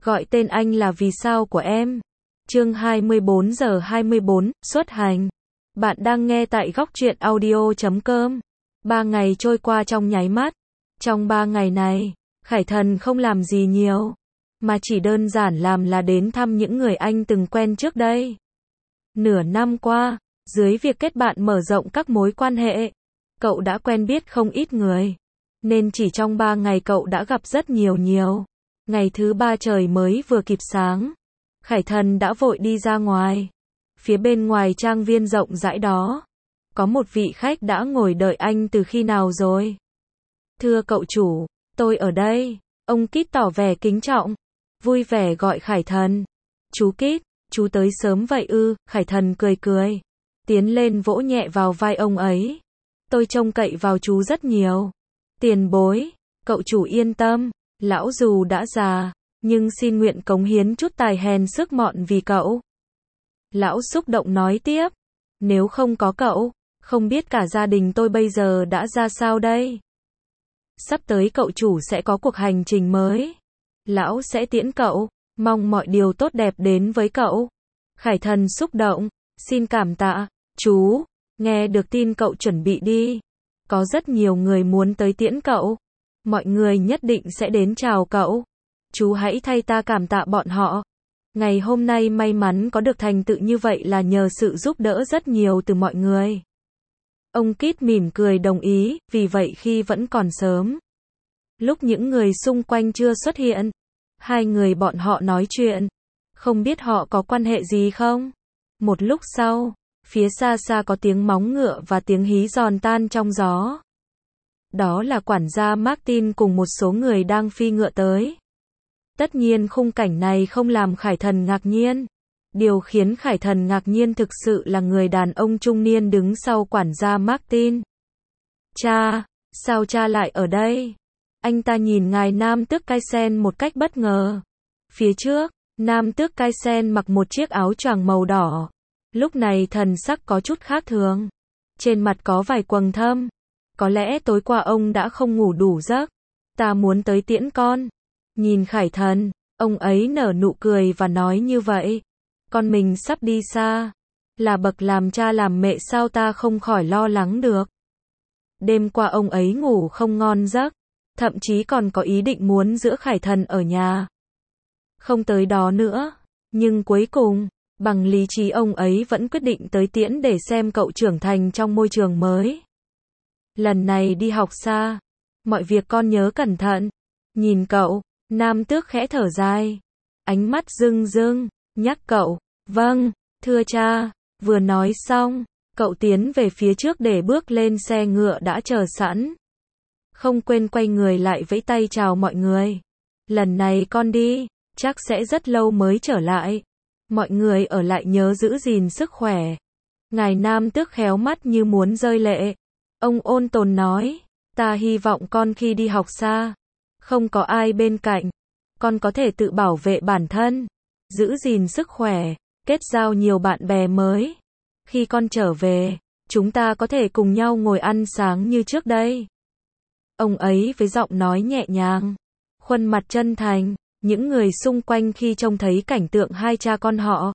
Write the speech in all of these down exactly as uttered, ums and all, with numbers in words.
Gọi tên anh là vì sao của em. Chương hai mươi bốn giờ hai mươi bốn, xuất hành. Bạn đang nghe tại góc truyện audio chấm com. Ba ngày trôi qua trong nháy mắt. Trong ba ngày này, Khải Thần không làm gì nhiều, mà chỉ đơn giản làm là đến thăm những người anh từng quen trước đây. Nửa năm qua, dưới việc kết bạn mở rộng các mối quan hệ, cậu đã quen biết không ít người. Nên chỉ trong ba ngày cậu đã gặp rất nhiều nhiều. Ngày thứ ba trời mới vừa kịp sáng, Khải Thần đã vội đi ra ngoài. Phía bên ngoài trang viên rộng rãi đó, có một vị khách đã ngồi đợi anh từ khi nào rồi. Thưa cậu chủ, tôi ở đây. Ông Kít tỏ vẻ kính trọng, vui vẻ gọi Khải Thần. Chú Kít, chú tới sớm vậy ư? Khải Thần cười cười, tiến lên vỗ nhẹ vào vai ông ấy. Tôi trông cậy vào chú rất nhiều. Tiền bối, cậu chủ yên tâm, lão dù đã già, nhưng xin nguyện cống hiến chút tài hèn sức mọn vì cậu. Lão xúc động nói tiếp, nếu không có cậu, không biết cả gia đình tôi bây giờ đã ra sao đây. Sắp tới cậu chủ sẽ có cuộc hành trình mới. Lão sẽ tiễn cậu, mong mọi điều tốt đẹp đến với cậu. Khải Thần xúc động, xin cảm tạ, chú, nghe được tin cậu chuẩn bị đi. Có rất nhiều người muốn tới tiễn cậu. Mọi người nhất định sẽ đến chào cậu. Chú hãy thay ta cảm tạ bọn họ. Ngày hôm nay may mắn có được thành tựu như vậy là nhờ sự giúp đỡ rất nhiều từ mọi người. Ông Kít mỉm cười đồng ý, vì vậy khi vẫn còn sớm, lúc những người xung quanh chưa xuất hiện, hai người bọn họ nói chuyện. Không biết họ có quan hệ gì không? Một lúc sau, phía xa xa có tiếng móng ngựa và tiếng hí giòn tan trong gió. Đó là quản gia Martin cùng một số người đang phi ngựa tới. Tất nhiên khung cảnh này không làm Khải Thần ngạc nhiên. Điều khiến Khải Thần ngạc nhiên thực sự là người đàn ông trung niên đứng sau quản gia Martin. Cha, sao cha lại ở đây? Anh ta nhìn ngài Nam Tước Kaisen một cách bất ngờ. Phía trước, Nam Tước Kaisen mặc một chiếc áo choàng màu đỏ. Lúc này thần sắc có chút khác thường. Trên mặt có vài quầng thâm. Có lẽ tối qua ông đã không ngủ đủ giấc. Ta muốn tới tiễn con. Nhìn Khải Thần, ông ấy nở nụ cười và nói như vậy. Con mình sắp đi xa. Là bậc làm cha làm mẹ sao ta không khỏi lo lắng được. Đêm qua ông ấy ngủ không ngon giấc. Thậm chí còn có ý định muốn giữ Khải Thần ở nhà. Không tới đó nữa. Nhưng cuối cùng, bằng lý trí ông ấy vẫn quyết định tới tiễn để xem cậu trưởng thành trong môi trường mới. Lần này đi học xa. Mọi việc con nhớ cẩn thận. Nhìn cậu, Nam Tước khẽ thở dài. Ánh mắt rưng rưng, nhắc cậu. Vâng, thưa cha. Vừa nói xong, cậu tiến về phía trước để bước lên xe ngựa đã chờ sẵn. Không quên quay người lại vẫy tay chào mọi người. Lần này con đi, chắc sẽ rất lâu mới trở lại. Mọi người ở lại nhớ giữ gìn sức khỏe. Ngài Nam Tước khéo mắt như muốn rơi lệ. Ông ôn tồn nói, ta hy vọng con khi đi học xa, không có ai bên cạnh, con có thể tự bảo vệ bản thân, giữ gìn sức khỏe, kết giao nhiều bạn bè mới. Khi con trở về, chúng ta có thể cùng nhau ngồi ăn sáng như trước đây. Ông ấy với giọng nói nhẹ nhàng, khuôn mặt chân thành. Những người xung quanh khi trông thấy cảnh tượng hai cha con họ,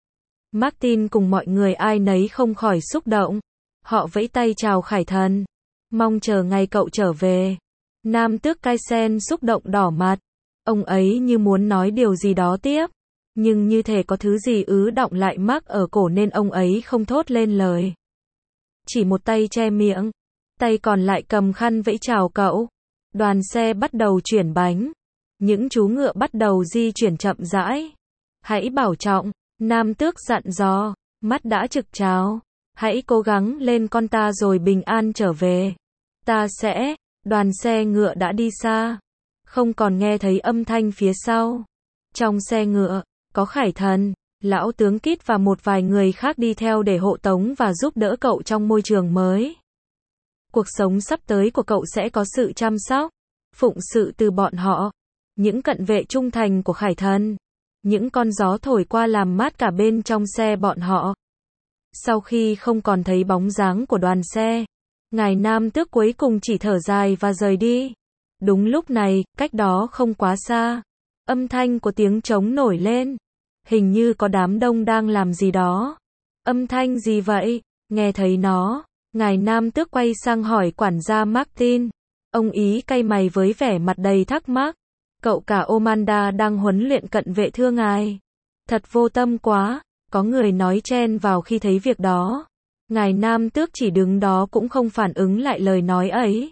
Martin cùng mọi người ai nấy không khỏi xúc động. Họ vẫy tay chào Khải Thần, mong chờ ngày cậu trở về. Nam Tước Kaisen xúc động đỏ mặt. Ông ấy như muốn nói điều gì đó tiếp, nhưng như thể có thứ gì ứ đọng lại mắc ở cổ nên ông ấy không thốt lên lời. Chỉ một tay che miệng, tay còn lại cầm khăn vẫy chào cậu. Đoàn xe bắt đầu chuyển bánh. Những chú ngựa bắt đầu di chuyển chậm rãi. Hãy bảo trọng, Nam Tước dặn dò, mắt đã trực trào. Hãy cố gắng lên con ta rồi bình an trở về. Ta sẽ, đoàn xe ngựa đã đi xa. Không còn nghe thấy âm thanh phía sau. Trong xe ngựa, có Khải Thần, lão tướng Kít và một vài người khác đi theo để hộ tống và giúp đỡ cậu trong môi trường mới. Cuộc sống sắp tới của cậu sẽ có sự chăm sóc, phụng sự từ bọn họ. Những cận vệ trung thành của Khải Thần. Những con gió thổi qua làm mát cả bên trong xe bọn họ. Sau khi không còn thấy bóng dáng của đoàn xe, ngài Nam Tước cuối cùng chỉ thở dài và rời đi. Đúng lúc này, cách đó không quá xa, Âm thanh của tiếng trống nổi lên. Hình như có đám đông đang làm gì đó. Âm thanh gì vậy? Nghe thấy nó, ngài nam tước quay sang hỏi quản gia Martin. Ông ý cay mày với vẻ mặt đầy thắc mắc. Cậu cả Amanda đang huấn luyện cận vệ thưa ngài. Thật vô tâm quá, có người nói chen vào khi thấy việc đó. Ngài nam tước chỉ đứng đó cũng không phản ứng lại lời nói ấy.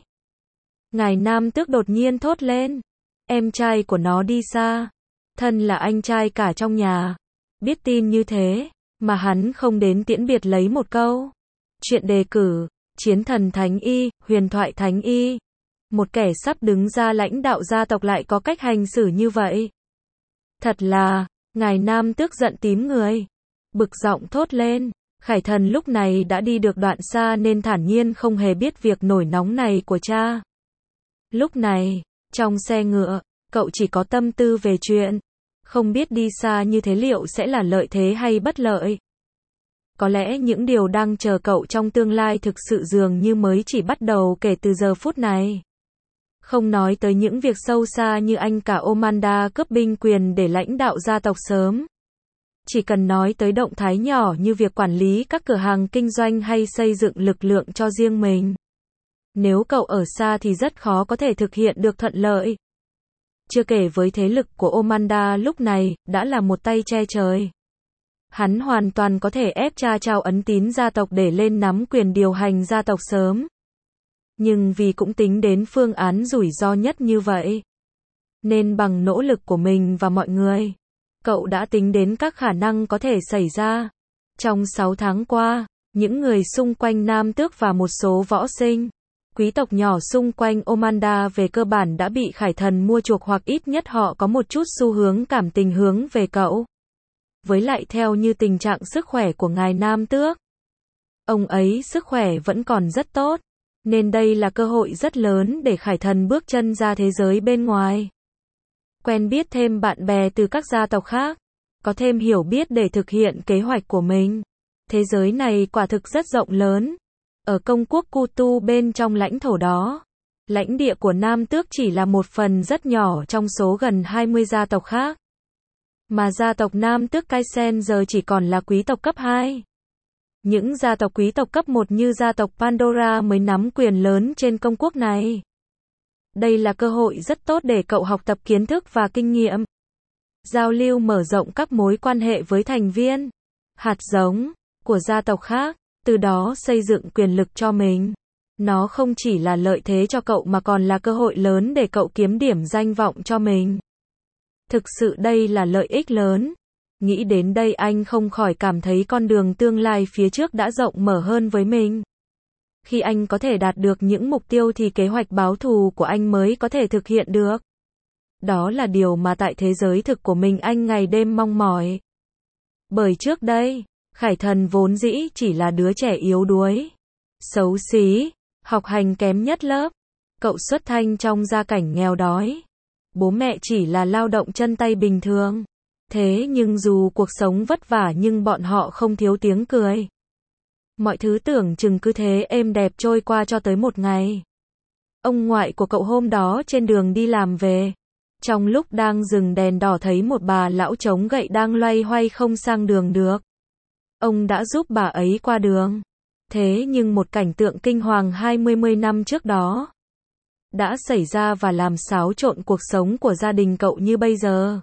Ngài nam tước đột nhiên thốt lên. Em trai của nó đi xa. Thân là anh trai cả trong nhà. Biết tin như thế, mà hắn không đến tiễn biệt lấy một câu. Chuyện đề cử, chiến thần thánh y, huyền thoại thánh y. Một kẻ sắp đứng ra lãnh đạo gia tộc lại có cách hành xử như vậy. Thật là, ngài nam tước giận tím người. Bực giọng thốt lên. Khải thần lúc này đã đi được đoạn xa nên thản nhiên không hề biết việc nổi nóng này của cha. Lúc này, trong xe ngựa, cậu chỉ có tâm tư về chuyện. Không biết đi xa như thế liệu sẽ là lợi thế hay bất lợi. Có lẽ những điều đang chờ cậu trong tương lai thực sự dường như mới chỉ bắt đầu kể từ giờ phút này. Không nói tới những việc sâu xa như anh cả Amanda cướp binh quyền để lãnh đạo gia tộc sớm. Chỉ cần nói tới động thái nhỏ như việc quản lý các cửa hàng kinh doanh hay xây dựng lực lượng cho riêng mình. Nếu cậu ở xa thì rất khó có thể thực hiện được thuận lợi. Chưa kể với thế lực của Amanda lúc này, đã là một tay che trời. Hắn hoàn toàn có thể ép cha trao ấn tín gia tộc để lên nắm quyền điều hành gia tộc sớm. Nhưng vì cũng tính đến phương án rủi ro nhất như vậy. Nên bằng nỗ lực của mình và mọi người, cậu đã tính đến các khả năng có thể xảy ra. Trong sáu tháng qua, những người xung quanh nam tước và một số võ sinh, quý tộc nhỏ xung quanh Amanda về cơ bản đã bị Khải thần mua chuộc hoặc ít nhất họ có một chút xu hướng cảm tình hướng về cậu. Với lại theo như tình trạng sức khỏe của ngài nam tước, ông ấy sức khỏe vẫn còn rất tốt, nên đây là cơ hội rất lớn để Khải thần bước chân ra thế giới bên ngoài. Quen biết thêm bạn bè từ các gia tộc khác, có thêm hiểu biết để thực hiện kế hoạch của mình. Thế giới này quả thực rất rộng lớn. Ở công quốc Kutu bên trong lãnh thổ đó, lãnh địa của nam tước chỉ là một phần rất nhỏ trong số gần hai mươi gia tộc khác. Mà gia tộc nam tước Kaisen giờ chỉ còn là quý tộc cấp hai. Những gia tộc quý tộc cấp một như gia tộc Pandora mới nắm quyền lớn trên công quốc này. Đây là cơ hội rất tốt để cậu học tập kiến thức và kinh nghiệm. Giao lưu mở rộng các mối quan hệ với thành viên, hạt giống của gia tộc khác, từ đó xây dựng quyền lực cho mình. Nó không chỉ là lợi thế cho cậu mà còn là cơ hội lớn để cậu kiếm điểm danh vọng cho mình. Thực sự đây là lợi ích lớn. Nghĩ đến đây anh không khỏi cảm thấy con đường tương lai phía trước đã rộng mở hơn với mình. Khi anh có thể đạt được những mục tiêu thì kế hoạch báo thù của anh mới có thể thực hiện được. Đó là điều mà tại thế giới thực của mình anh ngày đêm mong mỏi. Bởi trước đây, Khải thần vốn dĩ chỉ là đứa trẻ yếu đuối, xấu xí, học hành kém nhất lớp. Cậu xuất thân trong gia cảnh nghèo đói. Bố mẹ chỉ là lao động chân tay bình thường. Thế nhưng dù cuộc sống vất vả nhưng bọn họ không thiếu tiếng cười. Mọi thứ tưởng chừng cứ thế êm đẹp trôi qua cho tới một ngày. Ông ngoại của cậu hôm đó trên đường đi làm về. Trong lúc đang dừng đèn đỏ thấy một bà lão chống gậy đang loay hoay không sang đường được. Ông đã giúp bà ấy qua đường. Thế nhưng một cảnh tượng kinh hoàng hai mươi năm trước đó đã xảy ra và làm xáo trộn cuộc sống của gia đình cậu như bây giờ.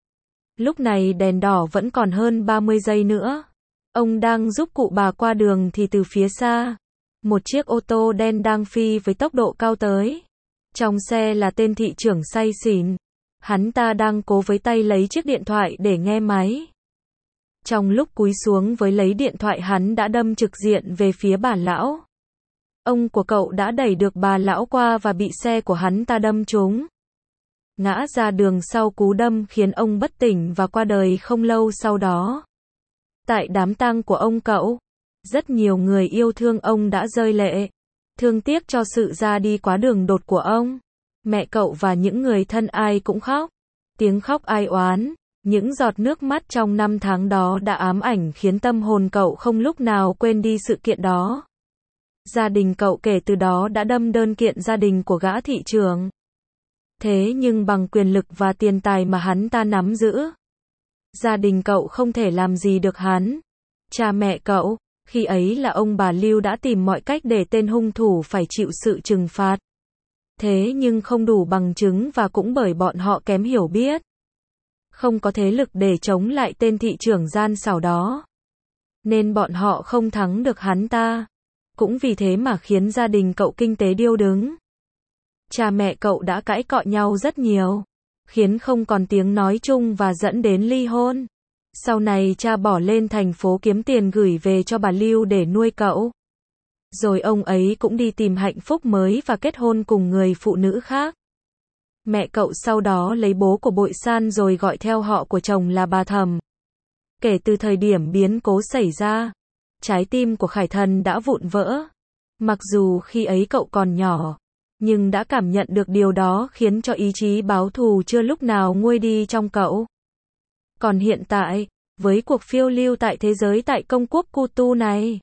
Lúc này đèn đỏ vẫn còn hơn ba mươi giây nữa. Ông đang giúp cụ bà qua đường thì từ phía xa, một chiếc ô tô đen đang phi với tốc độ cao tới. Trong xe là tên thị trưởng say xỉn. Hắn ta đang cố với tay lấy chiếc điện thoại để nghe máy. Trong lúc cúi xuống với lấy điện thoại hắn đã đâm trực diện về phía bà lão. Ông của cậu đã đẩy được bà lão qua và bị xe của hắn ta đâm trúng. Ngã ra đường sau cú đâm khiến ông bất tỉnh và qua đời không lâu sau đó. Tại đám tang của ông cậu, rất nhiều người yêu thương ông đã rơi lệ, thương tiếc cho sự ra đi quá đường đột của ông. Mẹ cậu và những người thân ai cũng khóc. Tiếng khóc ai oán, những giọt nước mắt trong năm tháng đó đã ám ảnh khiến tâm hồn cậu không lúc nào quên đi sự kiện đó. Gia đình cậu kể từ đó đã đâm đơn kiện gia đình của gã thị trưởng. Thế nhưng bằng quyền lực và tiền tài mà hắn ta nắm giữ, gia đình cậu không thể làm gì được hắn. Cha mẹ cậu, khi ấy là ông bà Lưu đã tìm mọi cách để tên hung thủ phải chịu sự trừng phạt. Thế nhưng không đủ bằng chứng và cũng bởi bọn họ kém hiểu biết, không có thế lực để chống lại tên thị trưởng gian xảo đó, nên bọn họ không thắng được hắn ta. Cũng vì thế mà khiến gia đình cậu kinh tế điêu đứng. Cha mẹ cậu đã cãi cọ nhau rất nhiều, khiến không còn tiếng nói chung và dẫn đến ly hôn. Sau này cha bỏ lên thành phố kiếm tiền gửi về cho bà Lưu để nuôi cậu. Rồi ông ấy cũng đi tìm hạnh phúc mới và kết hôn cùng người phụ nữ khác. Mẹ cậu sau đó lấy bố của Bội San rồi gọi theo họ của chồng là bà Thẩm. Kể từ thời điểm biến cố xảy ra, trái tim của Khải Thần đã vụn vỡ. Mặc dù khi ấy cậu còn nhỏ, nhưng đã cảm nhận được điều đó khiến cho ý chí báo thù chưa lúc nào nguôi đi trong cậu. Còn hiện tại, với cuộc phiêu lưu tại thế giới tại công quốc Kutu này,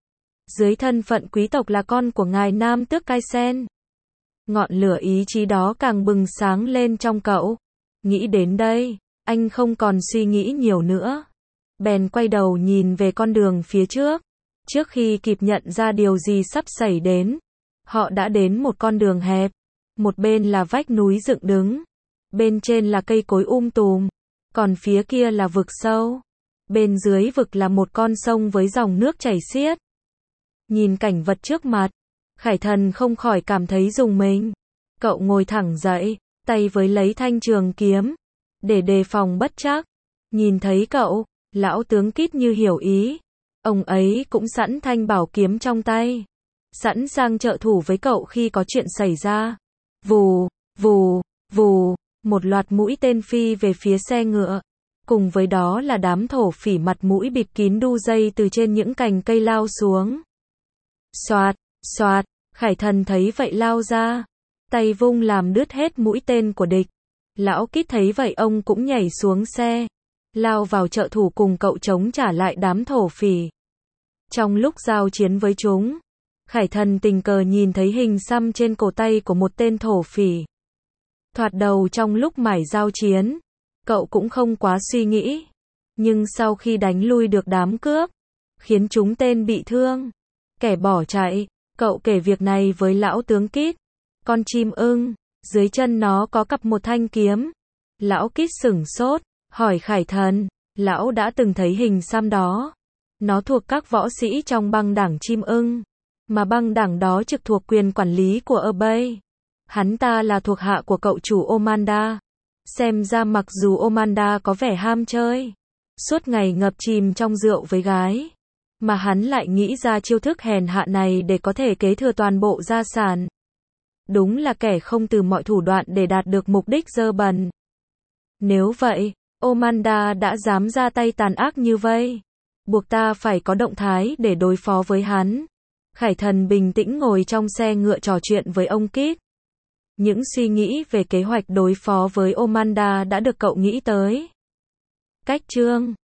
dưới thân phận quý tộc là con của ngài Nam Tước Kaisen, ngọn lửa ý chí đó càng bừng sáng lên trong cậu. Nghĩ đến đây, anh không còn suy nghĩ nhiều nữa. Bèn quay đầu nhìn về con đường phía trước. Trước khi kịp nhận ra điều gì sắp xảy đến, họ đã đến một con đường hẹp. Một bên là vách núi dựng đứng, bên trên là cây cối um tùm, còn phía kia là vực sâu. Bên dưới vực là một con sông với dòng nước chảy xiết. Nhìn cảnh vật trước mặt, Khải Thần không khỏi cảm thấy rùng mình. Cậu ngồi thẳng dậy, tay với lấy thanh trường kiếm, để đề phòng bất trắc. Nhìn thấy cậu, lão tướng Kít như hiểu ý. Ông ấy cũng sẵn thanh bảo kiếm trong tay, sẵn sàng trợ thủ với cậu khi có chuyện xảy ra. Vù, vù, vù, một loạt mũi tên phi về phía xe ngựa. Cùng với đó là đám thổ phỉ mặt mũi bịt kín đu dây từ trên những cành cây lao xuống. Xoạt, xoạt, Khải Thần thấy vậy lao ra, tay vung làm đứt hết mũi tên của địch. Lão Kít thấy vậy ông cũng nhảy xuống xe, lao vào trợ thủ cùng cậu chống trả lại đám thổ phỉ. Trong lúc giao chiến với chúng, Khải Thần tình cờ nhìn thấy hình xăm trên cổ tay của một tên thổ phỉ. Thoạt đầu trong lúc mải giao chiến, cậu cũng không quá suy nghĩ, nhưng sau khi đánh lui được đám cướp, khiến chúng tên bị thương, kẻ bỏ chạy, cậu kể việc này với lão tướng Kít. Con chim ưng, dưới chân nó có cặp một thanh kiếm. Lão Kít sửng sốt, hỏi Khải Thần, lão đã từng thấy hình xăm đó. Nó thuộc các võ sĩ trong băng đảng chim ưng, mà băng đảng đó trực thuộc quyền quản lý của Obey. Hắn ta là thuộc hạ của cậu chủ Omanda. Xem ra mặc dù Omanda có vẻ ham chơi, suốt ngày ngập chìm trong rượu với gái, mà hắn lại nghĩ ra chiêu thức hèn hạ này để có thể kế thừa toàn bộ gia sản. Đúng là kẻ không từ mọi thủ đoạn để đạt được mục đích dơ bẩn. Nếu vậy, Omanda đã dám ra tay tàn ác như vậy, buộc ta phải có động thái để đối phó với hắn. Khải Thần bình tĩnh ngồi trong xe ngựa trò chuyện với ông Kít. Những suy nghĩ về kế hoạch đối phó với Omanda đã được cậu nghĩ tới. Cách chương